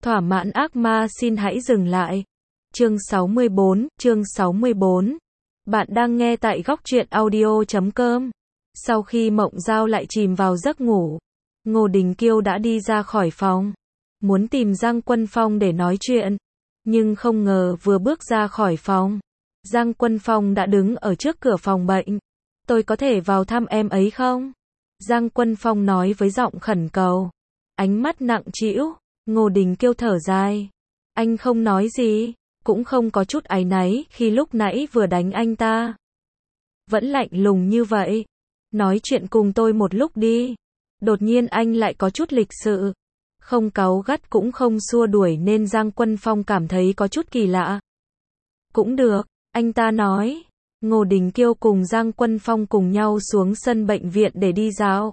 Thỏa mãn ác ma xin hãy dừng lại. Chương 64. Bạn đang nghe tại góc truyện audio.com. Sau khi Mộng Giao lại chìm vào giấc ngủ, Ngô Đình Kiêu đã đi ra khỏi phòng, muốn tìm Giang Quân Phong để nói chuyện. Nhưng không ngờ vừa bước ra khỏi phòng, Giang Quân Phong đã đứng ở trước cửa phòng bệnh. Tôi có thể vào thăm em ấy không? Giang Quân Phong nói với giọng khẩn cầu. Ánh mắt nặng trĩu. Ngô Đình Kiêu thở dài. Anh không nói gì, cũng không có chút áy náy khi lúc nãy vừa đánh anh ta. Vẫn lạnh lùng như vậy. Nói chuyện cùng tôi một lúc đi. Đột nhiên anh lại có chút lịch sự. Không cáu gắt cũng không xua đuổi nên Giang Quân Phong cảm thấy có chút kỳ lạ. Cũng được, anh ta nói. Ngô Đình Kiêu cùng Giang Quân Phong cùng nhau xuống sân bệnh viện để đi dạo.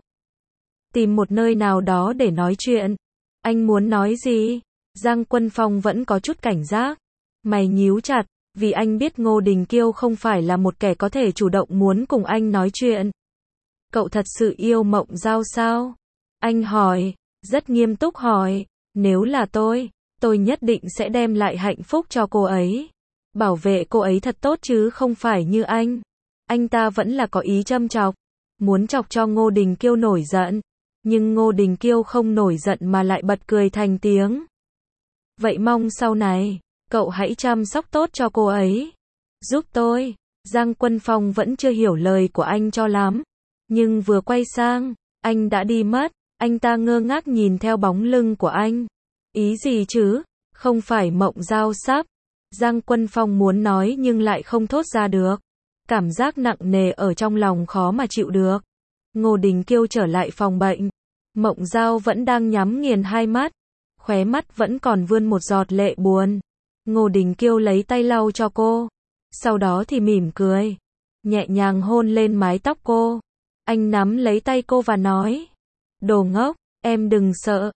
Tìm một nơi nào đó để nói chuyện. Anh muốn nói gì? Giang Quân Phong vẫn có chút cảnh giác. Mày nhíu chặt, vì anh biết Ngô Đình Kiêu không phải là một kẻ có thể chủ động muốn cùng anh nói chuyện. Cậu thật sự yêu Mộng Giao sao? Anh hỏi, rất nghiêm túc hỏi. Nếu là tôi nhất định sẽ đem lại hạnh phúc cho cô ấy. Bảo vệ cô ấy thật tốt chứ không phải như anh. Anh ta vẫn là có ý châm chọc, muốn chọc cho Ngô Đình Kiêu nổi giận. Nhưng Ngô Đình Kiêu không nổi giận mà lại bật cười thành tiếng. Vậy mong sau này, cậu hãy chăm sóc tốt cho cô ấy. Giúp tôi. Giang Quân Phong vẫn chưa hiểu lời của anh cho lắm. Nhưng vừa quay sang, anh đã đi mất. Anh ta ngơ ngác nhìn theo bóng lưng của anh. Ý gì chứ? Không phải Mộng Giao sắp. Giang Quân Phong muốn nói nhưng lại không thốt ra được. Cảm giác nặng nề ở trong lòng khó mà chịu được. Ngô Đình Kiêu trở lại phòng bệnh. Mộng Giao vẫn đang nhắm nghiền hai mắt. Khóe mắt vẫn còn vươn một giọt lệ buồn. Ngô Đình Kiêu lấy tay lau cho cô. Sau đó thì mỉm cười. Nhẹ nhàng hôn lên mái tóc cô. Anh nắm lấy tay cô và nói. Đồ ngốc, em đừng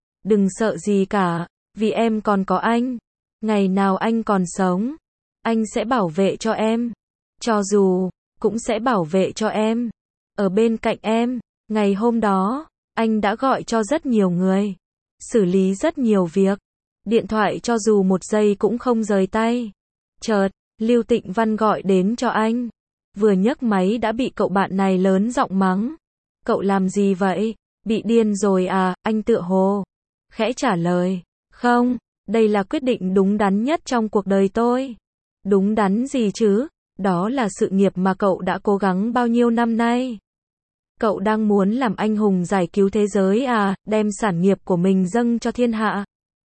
sợ gì cả. Vì em còn có anh. Ngày nào anh còn sống, anh sẽ bảo vệ cho em. Cho dù, cũng sẽ bảo vệ cho em. Ở bên cạnh em. Ngày hôm đó, anh đã gọi cho rất nhiều người. Xử lý rất nhiều việc. Điện thoại cho dù một giây cũng không rời tay. Chợt, Lưu Tịnh Văn gọi đến cho anh. Vừa nhấc máy đã bị cậu bạn này lớn giọng mắng. Cậu làm gì vậy? Bị điên rồi à? Anh tựa hồ khẽ trả lời. Không, đây là quyết định đúng đắn nhất trong cuộc đời tôi. Đúng đắn gì chứ? Đó là sự nghiệp mà cậu đã cố gắng bao nhiêu năm nay. Cậu đang muốn làm anh hùng giải cứu thế giới à, đem sản nghiệp của mình dâng cho thiên hạ.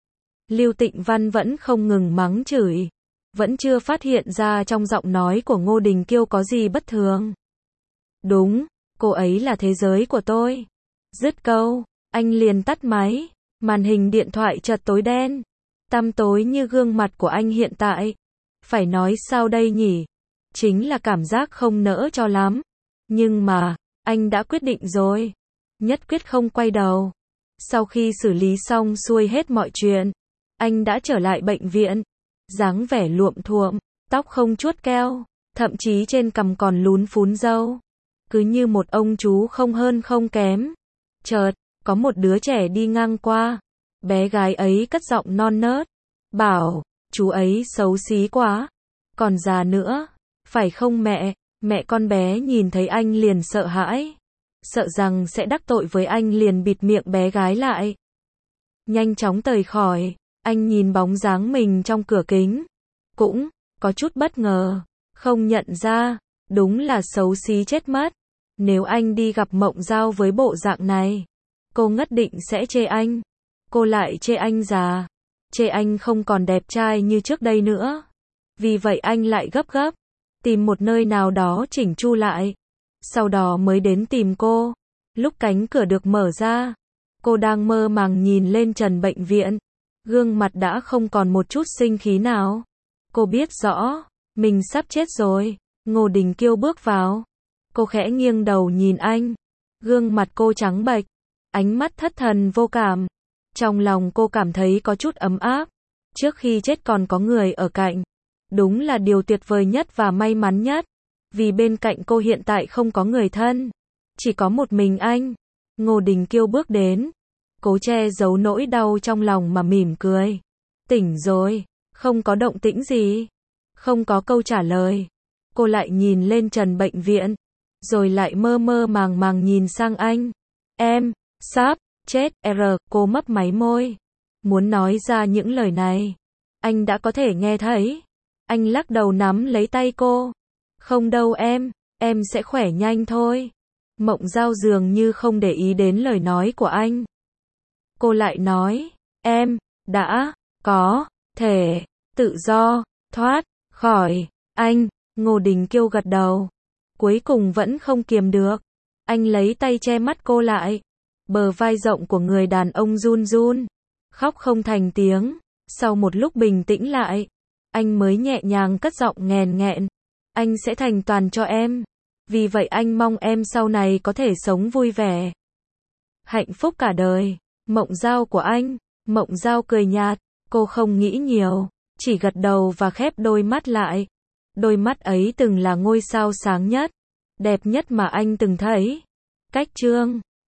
Lưu Tịnh Văn vẫn không ngừng mắng chửi. Vẫn chưa phát hiện ra trong giọng nói của Ngô Đình Kiêu có gì bất thường. Đúng, cô ấy là thế giới của tôi. Dứt câu, anh liền tắt máy. Màn hình điện thoại chợt tối đen. Tăm tối như gương mặt của anh hiện tại. Phải nói sao đây nhỉ? Chính là cảm giác không nỡ cho lắm. Nhưng mà, anh đã quyết định rồi. Nhất quyết không quay đầu. Sau khi xử lý xong xuôi hết mọi chuyện, anh đã trở lại bệnh viện. Dáng vẻ luộm thuộm, tóc không chuốt keo, thậm chí trên cằm còn lún phún râu. Cứ như một ông chú không hơn không kém. Chợt, có một đứa trẻ đi ngang qua. Bé gái ấy cất giọng non nớt. Bảo, chú ấy xấu xí quá. Còn già nữa. Phải không mẹ? Mẹ con bé nhìn thấy anh liền sợ hãi. Sợ rằng sẽ đắc tội với anh liền bịt miệng bé gái lại. Nhanh chóng rời khỏi. Anh nhìn bóng dáng mình trong cửa kính. Cũng có chút bất ngờ. Không nhận ra. Đúng là xấu xí chết mất. Nếu anh đi gặp Mộng Giao với bộ dạng này, cô nhất định sẽ chê anh. Cô lại chê anh già. Chê anh không còn đẹp trai như trước đây nữa. Vì vậy anh lại gấp gấp. Tìm một nơi nào đó chỉnh chu lại. Sau đó mới đến tìm cô. Lúc cánh cửa được mở ra, cô đang mơ màng nhìn lên trần bệnh viện. Gương mặt đã không còn một chút sinh khí nào. Cô biết rõ, mình sắp chết rồi. Ngô Đình Kiêu bước vào. Cô khẽ nghiêng đầu nhìn anh. Gương mặt cô trắng bệch. Ánh mắt thất thần vô cảm. Trong lòng cô cảm thấy có chút ấm áp. Trước khi chết còn có người ở cạnh. Đúng là điều tuyệt vời nhất và may mắn nhất. Vì bên cạnh cô hiện tại không có người thân. Chỉ có một mình anh. Ngô Đình Kiêu bước đến. Cố che giấu nỗi đau trong lòng mà mỉm cười. Tỉnh rồi, không có động tĩnh gì. Không có câu trả lời. Cô lại nhìn lên trần bệnh viện, rồi lại mơ mơ màng màng nhìn sang anh. Em, sắp, chết, cô mấp máy môi. Muốn nói ra những lời này. Anh đã có thể nghe thấy. Anh lắc đầu nắm lấy tay cô. Không đâu em sẽ khỏe nhanh thôi. Mộng Giao dường như không để ý đến lời nói của anh. Cô lại nói, em, đã, có, thể, tự do, thoát, khỏi, anh, Ngô Đình Kiêu gật đầu. Cuối cùng vẫn không kiềm được. Anh lấy tay che mắt cô lại. Bờ vai rộng của người đàn ông run run. Khóc không thành tiếng. Sau một lúc bình tĩnh lại, anh mới nhẹ nhàng cất giọng nghèn nghẹn. Anh sẽ thành toàn cho em. Vì vậy anh mong em sau này có thể sống vui vẻ, hạnh phúc cả đời. Mộng Giao của anh. Mộng Giao cười nhạt. Cô không nghĩ nhiều, chỉ gật đầu và khép đôi mắt lại. Đôi mắt ấy từng là ngôi sao sáng nhất, đẹp nhất mà anh từng thấy. Cách chương